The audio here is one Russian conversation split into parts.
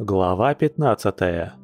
Глава 15.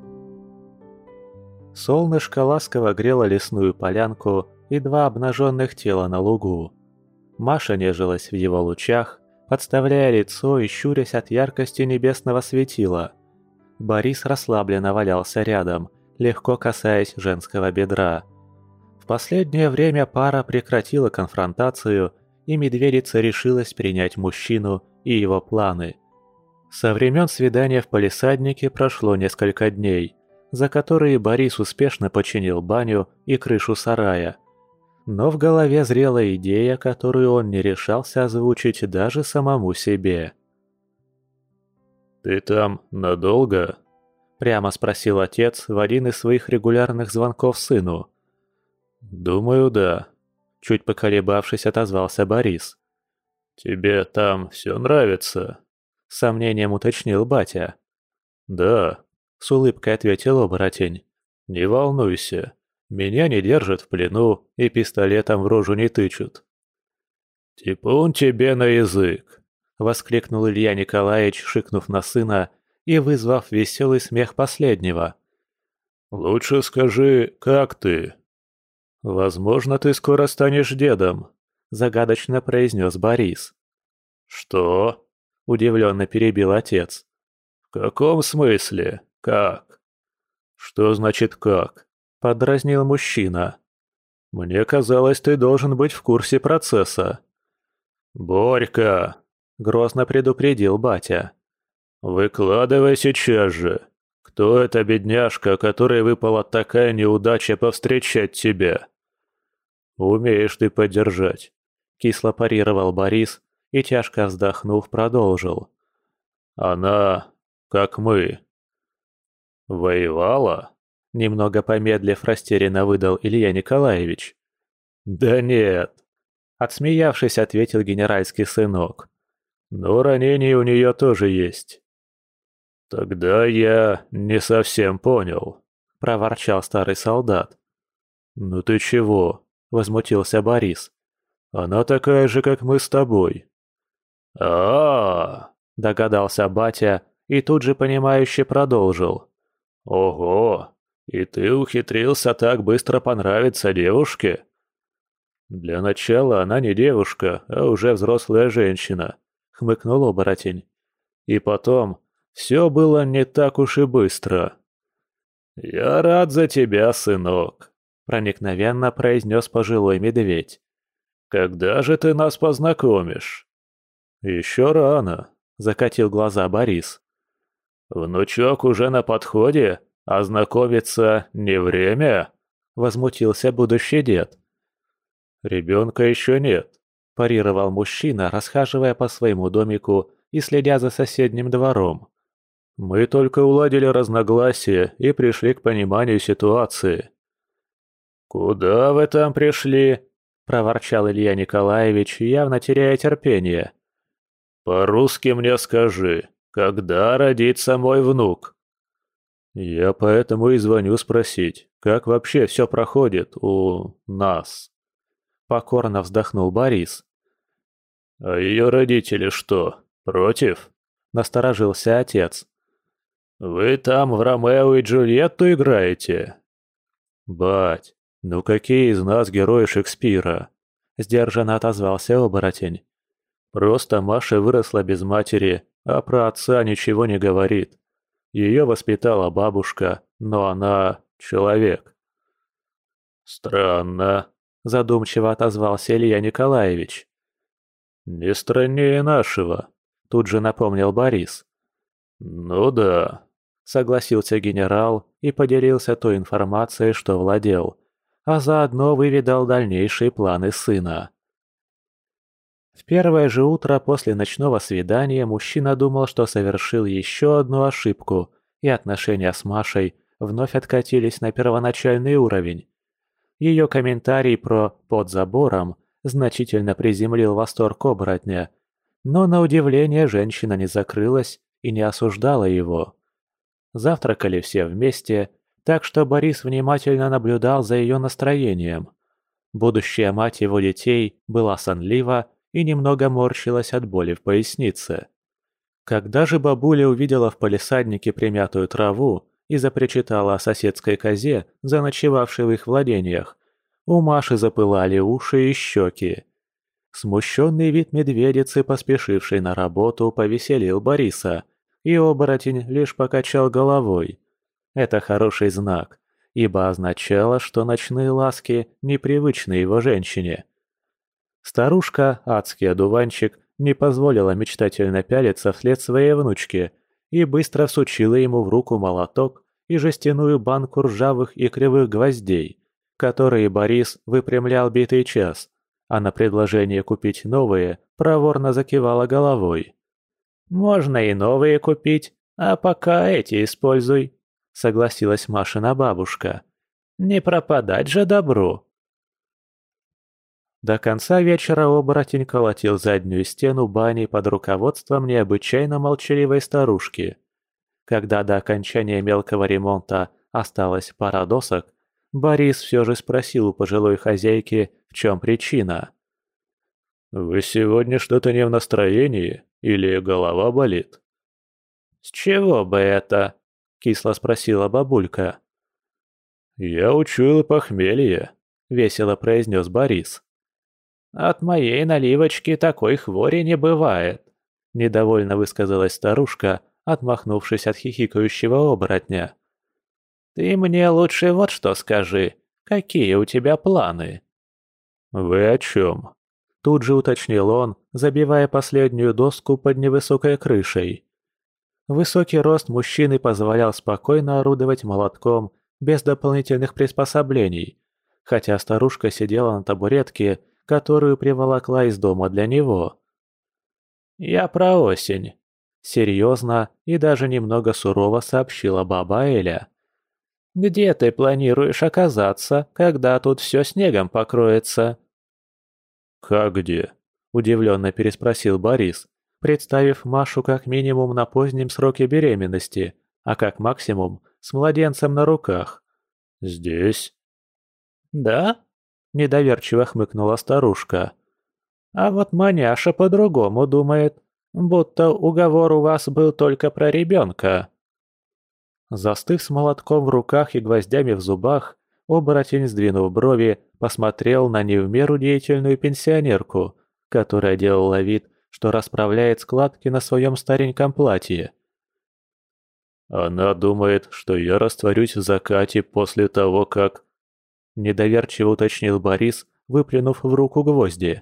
Солнышко ласково грело лесную полянку и два обнаженных тела на лугу. Маша нежилась в его лучах, подставляя лицо и щурясь от яркости небесного светила. Борис расслабленно валялся рядом, легко касаясь женского бедра. В последнее время пара прекратила конфронтацию, и медведица решилась принять мужчину и его планы. Со времен свидания в палисаднике прошло несколько дней, за которые Борис успешно починил баню и крышу сарая. Но в голове зрела идея, которую он не решался озвучить даже самому себе. «Ты там надолго?» – прямо спросил отец в один из своих регулярных звонков сыну. «Думаю, да», – чуть поколебавшись, отозвался Борис. «Тебе там все нравится?» – с сомнением уточнил батя. «Да», – с улыбкой ответил оборотень. «Не волнуйся, меня не держат в плену и пистолетом в рожу не тычут». «Типун тебе на язык!» – воскликнул Илья Николаевич, шикнув на сына и вызвав веселый смех последнего. «Лучше скажи, как ты?» «Возможно, ты скоро станешь дедом», – загадочно произнес Борис. «Что?» – удивленно перебил отец. «В каком смысле? Как?» «Что значит «как»?» – подразнил мужчина. «Мне казалось, ты должен быть в курсе процесса». «Борька!» – грозно предупредил батя. «Выкладывай сейчас же. Кто эта бедняжка, которой выпала такая неудача повстречать тебя?» «Умеешь ты поддержать», – кисло парировал Борис и, тяжко вздохнув, продолжил. «Она, как мы». «Воевала?» – немного помедлив растерянно выдал Илья Николаевич. «Да нет», – отсмеявшись, ответил генеральский сынок. «Но ранения у нее тоже есть». «Тогда я не совсем понял», – проворчал старый солдат. «Ну ты чего?» – возмутился Борис. «Она такая же, как мы с тобой». Догадался батя и тут же понимающе продолжил. «Ого! И ты ухитрился так быстро понравиться девушке?» «Для начала она не девушка, а уже взрослая женщина», — хмыкнул оборотень. «И потом, все было не так уж и быстро». «Я рад за тебя, сынок», — проникновенно произнес пожилой медведь. «Когда же ты нас познакомишь?» «Еще рано», — закатил глаза Борис. «Внучок уже на подходе, а знакомиться не время?» — возмутился будущий дед. «Ребенка еще нет», – парировал мужчина, расхаживая по своему домику и следя за соседним двором. «Мы только уладили разногласия и пришли к пониманию ситуации». «Куда вы там пришли?» – проворчал Илья Николаевич, явно теряя терпение. «По-русски мне скажи, когда родится мой внук?» «Я поэтому и звоню спросить, как вообще все проходит у нас?» Покорно вздохнул Борис. «А ее родители что, против?» – насторожился отец. «Вы там в Ромео и Джульетту играете?» «Бать, ну какие из нас герои Шекспира?» – сдержанно отозвался оборотень. «Просто Маша выросла без матери, а про отца ничего не говорит. Ее воспитала бабушка, но она человек». «Странно», – задумчиво отозвался Илья Николаевич. «Не страннее нашего», – тут же напомнил Борис. «Ну да», – согласился генерал и поделился той информацией, что владел, а заодно выведал дальнейшие планы сына. В первое же утро после ночного свидания мужчина думал, что совершил еще одну ошибку, и отношения с Машей вновь откатились на первоначальный уровень. Ее комментарий про «под забором» значительно приземлил восторг оборотня, но на удивление женщина не закрылась и не осуждала его. Завтракали все вместе, так что Борис внимательно наблюдал за ее настроением. Будущая мать его детей была сонлива и немного морщилась от боли в пояснице. Когда же бабуля увидела в палисаднике примятую траву и запричитала о соседской козе, заночевавшей в их владениях, у Маши запылали уши и щеки. Смущенный вид медведицы, поспешившей на работу, повеселил Бориса, и оборотень лишь покачал головой. Это хороший знак, ибо означало, что ночные ласки непривычны его женщине. Старушка, адский одуванчик, не позволила мечтательно пялиться вслед своей внучке и быстро всучила ему в руку молоток и жестяную банку ржавых и кривых гвоздей, которые Борис выпрямлял битый час, а на предложение купить новые проворно закивала головой. «Можно и новые купить, а пока эти используй», — согласилась Машина бабушка. «Не пропадать же добру». До конца вечера оборотень колотил заднюю стену бани под руководством необычайно молчаливой старушки. Когда до окончания мелкого ремонта осталась пара досок, Борис все же спросил у пожилой хозяйки, в чем причина. «Вы сегодня что-то не в настроении? Или голова болит?» «С чего бы это?» – кисло спросила бабулька. «Я учуял похмелье», – весело произнес Борис. «От моей наливочки такой хвори не бывает», – недовольно высказалась старушка, отмахнувшись от хихикающего оборотня. «Ты мне лучше вот что скажи. Какие у тебя планы?» «Вы о чем?» – тут же уточнил он, забивая последнюю доску под невысокой крышей. Высокий рост мужчины позволял спокойно орудовать молотком без дополнительных приспособлений, хотя старушка сидела на табуретке, которую приволокла из дома для него. «Я про осень», — серьезно и даже немного сурово сообщила баба Эля. «Где ты планируешь оказаться, когда тут все снегом покроется?» «Как где?» – удивленно переспросил Борис, представив Машу как минимум на позднем сроке беременности, а как максимум с младенцем на руках. «Здесь?» «Да?» – недоверчиво хмыкнула старушка. «А вот маняша по-другому думает, будто уговор у вас был только про ребенка». Застыв с молотком в руках и гвоздями в зубах, оборотень, сдвинув брови, посмотрел на не в меру деятельную пенсионерку, которая делала вид, что расправляет складки на своем стареньком платье. «Она думает, что я растворюсь в закате после того, как...» Недоверчиво уточнил Борис, выплюнув в руку гвозди.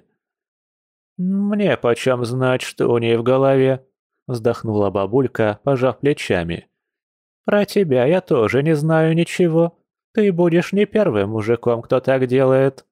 «Мне почем знать, что у ней в голове?» – вздохнула бабулька, пожав плечами. «Про тебя я тоже не знаю ничего. Ты будешь не первым мужиком, кто так делает».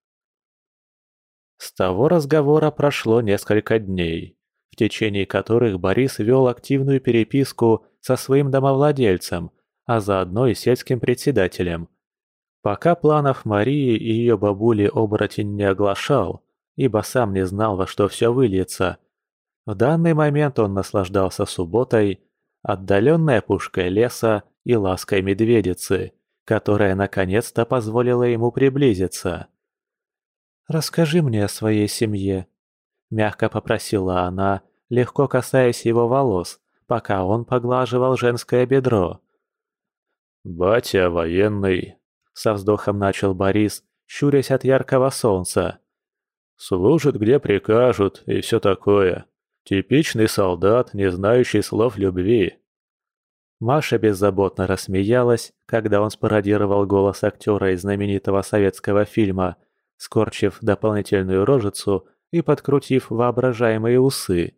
С того разговора прошло несколько дней, в течение которых Борис вел активную переписку со своим домовладельцем, а заодно и сельским председателем. Пока планов Марии и ее бабули оборотень не оглашал, ибо сам не знал, во что все выльется. В данный момент он наслаждался субботой, отдаленной опушкой леса и лаской медведицы, которая наконец-то позволила ему приблизиться. «Расскажи мне о своей семье», — мягко попросила она, легко касаясь его волос, пока он поглаживал женское бедро. «Батя военный», — со вздохом начал Борис, щурясь от яркого солнца. «Служит, где прикажут, и все такое. Типичный солдат, не знающий слов любви». Маша беззаботно рассмеялась, когда он спародировал голос актера из знаменитого советского фильма, скорчив дополнительную рожицу и подкрутив воображаемые усы.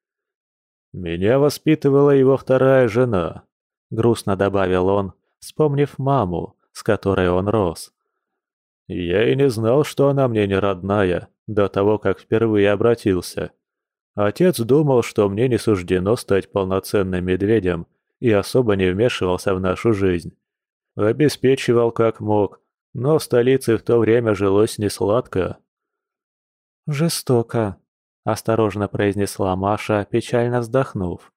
«Меня воспитывала его вторая жена», — грустно добавил он, вспомнив маму, с которой он рос. «Я и не знал, что она мне не родная, до того, как впервые обратился. Отец думал, что мне не суждено стать полноценным медведем, и особо не вмешивался в нашу жизнь. Обеспечивал как мог, но в столице в то время жилось несладко». «Жестоко», — осторожно произнесла Маша, печально вздохнув.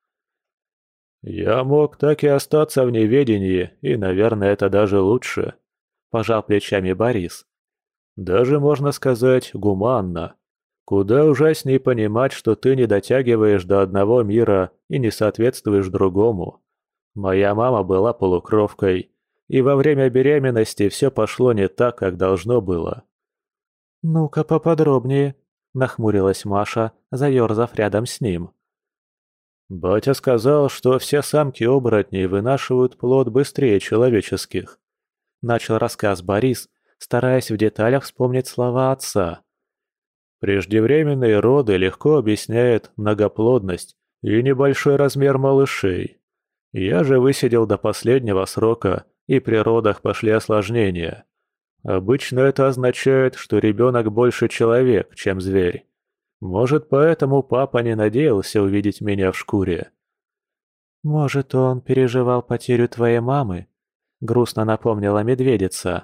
«Я мог так и остаться в неведении, и, наверное, это даже лучше», – пожал плечами Борис. «Даже, можно сказать, гуманно. Куда ужаснее понимать, что ты не дотягиваешь до одного мира и не соответствуешь другому. Моя мама была полукровкой, и во время беременности все пошло не так, как должно было. «Ну-ка поподробнее», — нахмурилась Маша, заёрзав рядом с ним. Батя сказал, что все самки оборотней вынашивают плод быстрее человеческих. Начал рассказ Борис, стараясь в деталях вспомнить слова отца. Преждевременные роды легко объясняет многоплодность и небольшой размер малышей. Я же высидел до последнего срока, и при родах пошли осложнения. Обычно это означает, что ребенок больше человек, чем зверь. Может, поэтому папа не надеялся увидеть меня в шкуре. «Может, он переживал потерю твоей мамы?» — грустно напомнила медведица.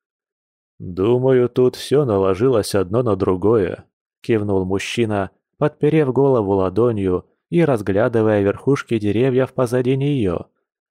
«Думаю, тут все наложилось одно на другое», — кивнул мужчина, подперев голову ладонью и разглядывая верхушки деревьев позади нее.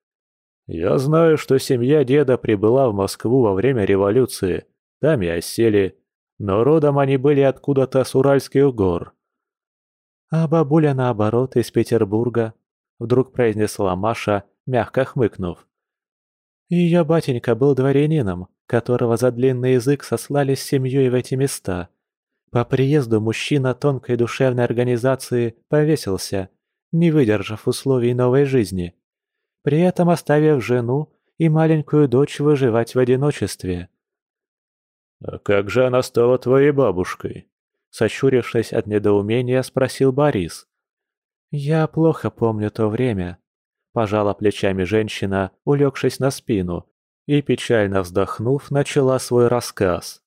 «Я знаю, что семья деда прибыла в Москву во время революции, там и осели, но родом они были откуда-то с Уральских гор». «А бабуля, наоборот, из Петербурга», — вдруг произнесла Маша, мягко хмыкнув. Ее батенька был дворянином, которого за длинный язык сослали с семьей в эти места. По приезду мужчина тонкой душевной организации повесился, не выдержав условий новой жизни, при этом оставив жену и маленькую дочь выживать в одиночестве. «А как же она стала твоей бабушкой?» Сощурившись от недоумения, спросил Борис. «Я плохо помню то время», – пожала плечами женщина, улегшись на спину, и, печально вздохнув, начала свой рассказ.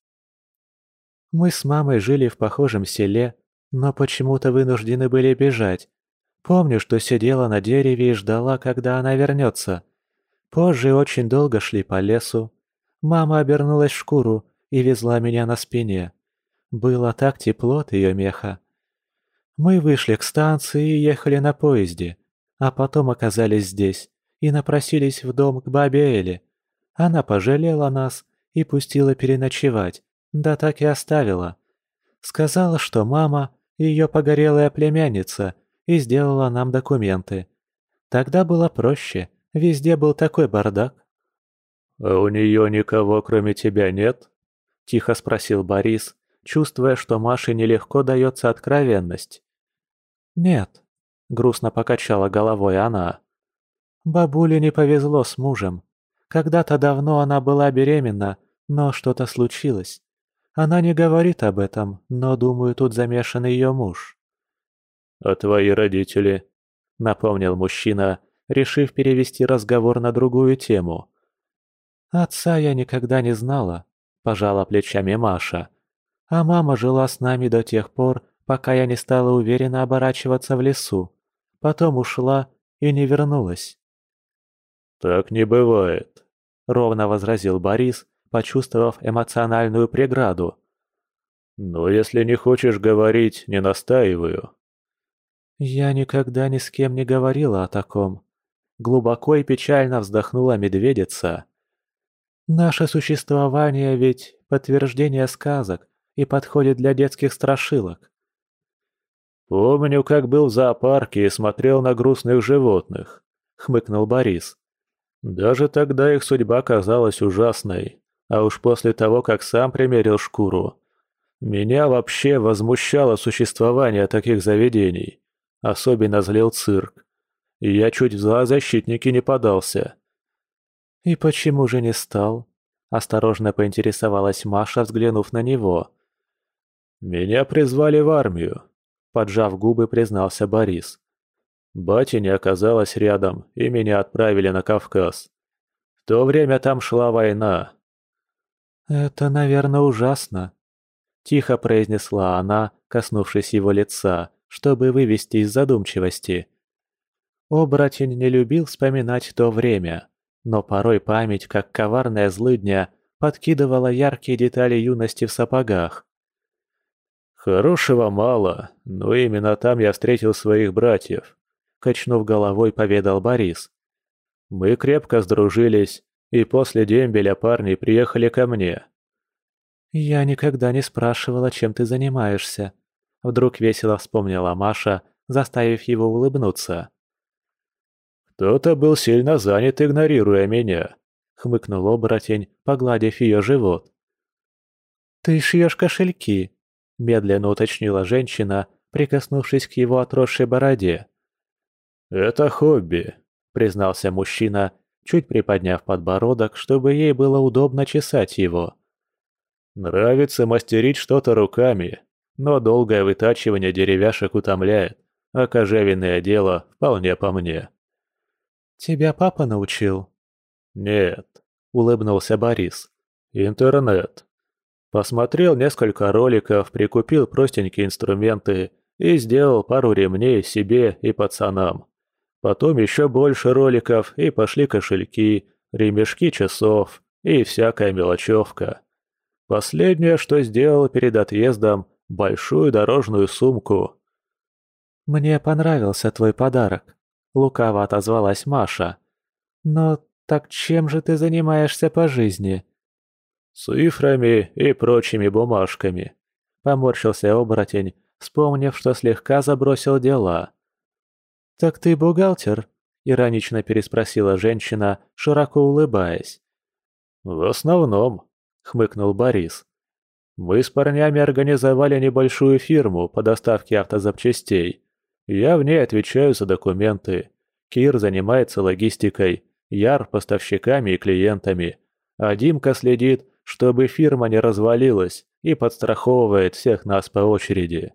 «Мы с мамой жили в похожем селе, но почему-то вынуждены были бежать. Помню, что сидела на дереве и ждала, когда она вернется. Позже очень долго шли по лесу. Мама обернулась в шкуру и везла меня на спине. Было так тепло от ее меха. Мы вышли к станции и ехали на поезде, а потом оказались здесь и напросились в дом к бабе Эле. Она пожалела нас и пустила переночевать, да так и оставила. Сказала, что мама – ее погорелая племянница и сделала нам документы. Тогда было проще, везде был такой бардак. «А у нее никого, кроме тебя, нет?» – тихо спросил Борис, чувствуя, что Маше нелегко дается откровенность. «Нет», – грустно покачала головой она. «Бабуле не повезло с мужем. Когда-то давно она была беременна, но что-то случилось. Она не говорит об этом, но, думаю, тут замешан ее муж». «А твои родители?» – напомнил мужчина, решив перевести разговор на другую тему. «Отца я никогда не знала», – пожала плечами Маша. «А мама жила с нами до тех пор, пока я не стала уверенно оборачиваться в лесу. Потом ушла и не вернулась». «Так не бывает», — ровно возразил Борис, почувствовав эмоциональную преграду. «Но если не хочешь говорить, не настаиваю». «Я никогда ни с кем не говорила о таком», — глубоко и печально вздохнула медведица. «Наше существование ведь подтверждение сказок и подходит для детских страшилок». «Помню, как был в зоопарке и смотрел на грустных животных», — хмыкнул Борис. «Даже тогда их судьба казалась ужасной, а уж после того, как сам примерил шкуру. Меня вообще возмущало существование таких заведений. Особенно злил цирк. И я чуть в зоозащитники не подался». «И почему же не стал?» – осторожно поинтересовалась Маша, взглянув на него. «Меня призвали в армию», – поджав губы, признался Борис. «Бати не оказалось рядом, и меня отправили на Кавказ. В то время там шла война». «Это, наверное, ужасно», – тихо произнесла она, коснувшись его лица, чтобы вывести из задумчивости. Оборотень не любил вспоминать то время, но порой память, как коварная злыдня, подкидывала яркие детали юности в сапогах. «Хорошего мало, но именно там я встретил своих братьев», — качнув головой, поведал Борис. «Мы крепко сдружились, и после дембеля парни приехали ко мне». «Я никогда не спрашивала, чем ты занимаешься», Вдруг весело вспомнила Маша, заставив его улыбнуться. «Кто-то был сильно занят, игнорируя меня», — хмыкнул оборотень, погладив ее живот. «Ты шьешь кошельки», — медленно уточнила женщина, прикоснувшись к его отросшей бороде. «Это хобби», — признался мужчина, чуть приподняв подбородок, чтобы ей было удобно чесать его. «Нравится мастерить что-то руками, но долгое вытачивание деревяшек утомляет, а кожевенное дело вполне по мне». «Тебя папа научил?» «Нет», — улыбнулся Борис. «Интернет. Посмотрел несколько роликов, прикупил простенькие инструменты и сделал пару ремней себе и пацанам. Потом еще больше роликов, и пошли кошельки, ремешки часов и всякая мелочевка. Последнее, что сделал перед отъездом, большую дорожную сумку». «Мне понравился твой подарок», — лукаво отозвалась Маша. «Но так чем же ты занимаешься по жизни?» «Цифрами и прочими бумажками», — поморщился оборотень, вспомнив, что слегка забросил дела. «Так ты бухгалтер?» — иронично переспросила женщина, широко улыбаясь. «В основном», — хмыкнул Борис. «Мы с парнями организовали небольшую фирму по доставке автозапчастей. Я в ней отвечаю за документы. Кир занимается логистикой, Яр — поставщиками и клиентами. А Димка следит, чтобы фирма не развалилась, и подстраховывает всех нас по очереди».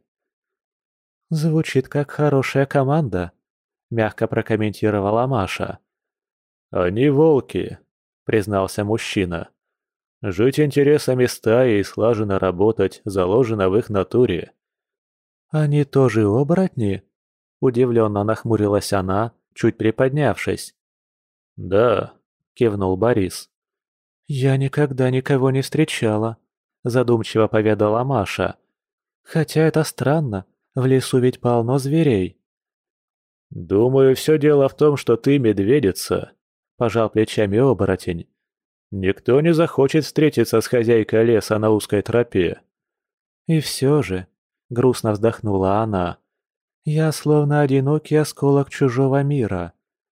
«Звучит как хорошая команда», — мягко прокомментировала Маша. «Они волки», — признался мужчина. «Жить интересами стаи и слаженно работать заложено в их натуре». «Они тоже оборотни?» — удивленно нахмурилась она, чуть приподнявшись. «Да», — кивнул Борис. «Я никогда никого не встречала», — задумчиво поведала Маша. «Хотя это странно, в лесу ведь полно зверей». «Думаю, все дело в том, что ты медведица», — пожал плечами оборотень. «Никто не захочет встретиться с хозяйкой леса на узкой тропе». «И все же», — грустно вздохнула она, — «я словно одинокий осколок чужого мира».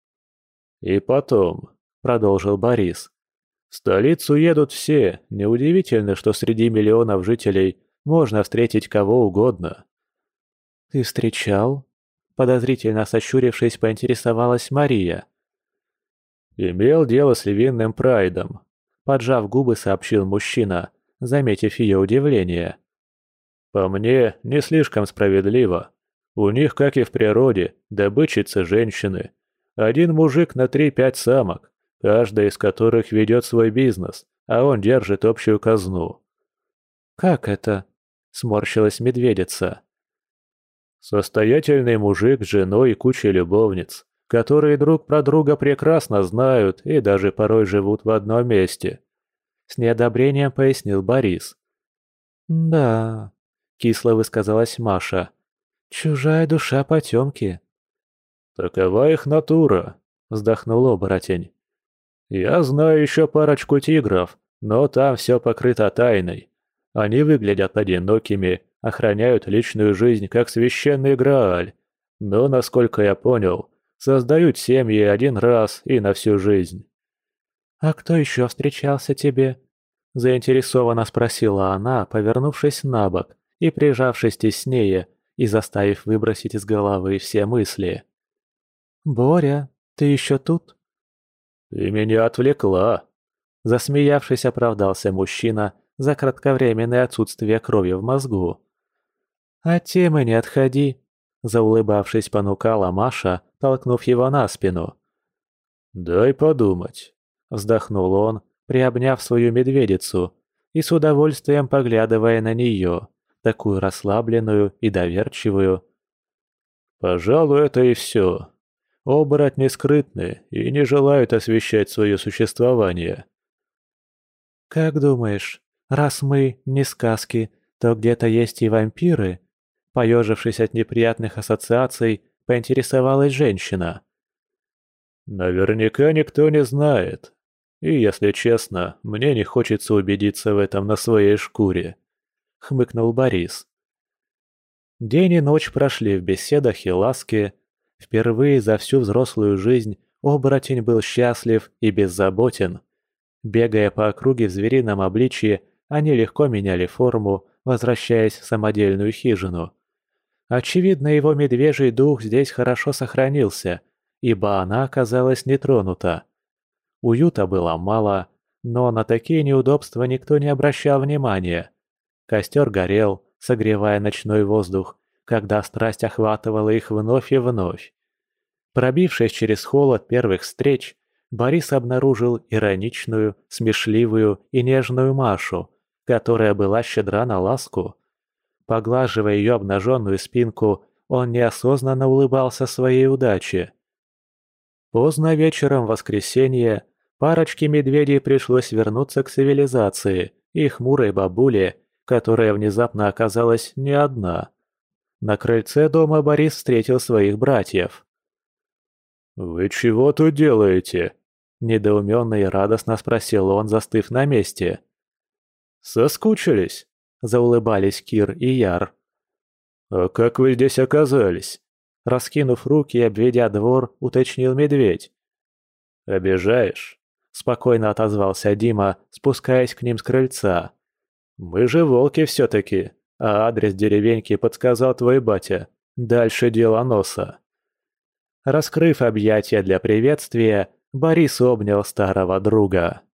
«И потом», — продолжил Борис, — «в столицу едут все, неудивительно, что среди миллионов жителей можно встретить кого угодно». «Ты встречал?» — подозрительно сощурившись, поинтересовалась Мария. «Имел дело с львиным прайдом», — поджав губы, сообщил мужчина, заметив ее удивление. «По мне, не слишком справедливо. У них, как и в природе, добытчицы женщины. Один мужик на 3-5 самок, каждая из которых ведет свой бизнес, а он держит общую казну». «Как это?» — сморщилась медведица. Состоятельный мужик с женой и кучей любовниц, которые друг про друга прекрасно знают и даже порой живут в одном месте. С неодобрением пояснил Борис. «Да», — кисло высказалась Маша. «Чужая душа потемки». «Такова их натура», — вздохнул оборотень. «Я знаю еще парочку тигров, но там все покрыто тайной. Они выглядят одинокими, охраняют личную жизнь как священный Грааль, но, насколько я понял, создают семьи один раз и на всю жизнь». «А кто еще встречался тебе?» — заинтересованно спросила она, повернувшись на бок и прижавшись теснее и заставив выбросить из головы все мысли. «Боря, ты еще тут?» «Ты меня отвлекла», — засмеявшись, оправдался мужчина за кратковременное отсутствие крови в мозгу. «От темы не отходи», — заулыбавшись, понукала Маша, толкнув его на спину. «Дай подумать», — вздохнул он, приобняв свою медведицу и с удовольствием поглядывая на нее, такую расслабленную и доверчивую. «Пожалуй, это и все. Оборотни скрытны и не желают освещать свое существование». «Как думаешь, раз мы не сказки, то где-то есть и вампиры?» Поежившись от неприятных ассоциаций, поинтересовалась женщина. «Наверняка никто не знает. И, если честно, мне не хочется убедиться в этом на своей шкуре», — хмыкнул Борис. День и ночь прошли в беседах и ласке. Впервые за всю взрослую жизнь оборотень был счастлив и беззаботен. Бегая по округе в зверином обличье, они легко меняли форму, возвращаясь в самодельную хижину. Очевидно, его медвежий дух здесь хорошо сохранился, ибо она оказалась нетронута. Уюта было мало, но на такие неудобства никто не обращал внимания. Костер горел, согревая ночной воздух, когда страсть охватывала их вновь и вновь. Пробившись через холод первых встреч, Борис обнаружил ироничную, смешливую и нежную Машу, которая была щедра на ласку. Поглаживая ее обнаженную спинку, он неосознанно улыбался своей удаче. Поздно вечером в воскресенье парочке медведей пришлось вернуться к цивилизации и хмурой бабуле, которая внезапно оказалась не одна. На крыльце дома Борис встретил своих братьев. «Вы чего тут делаете?» – недоуменно и радостно спросил он, застыв на месте. «Соскучились?» – заулыбались Кир и Яр. «А как вы здесь оказались?» – раскинув руки и обведя двор, уточнил медведь. «Обижаешь?» – спокойно отозвался Дима, спускаясь к ним с крыльца. «Мы же волки все-таки, а адрес деревеньки подсказал твой батя. Дальше дело носа». Раскрыв объятия для приветствия, Борис обнял старого друга.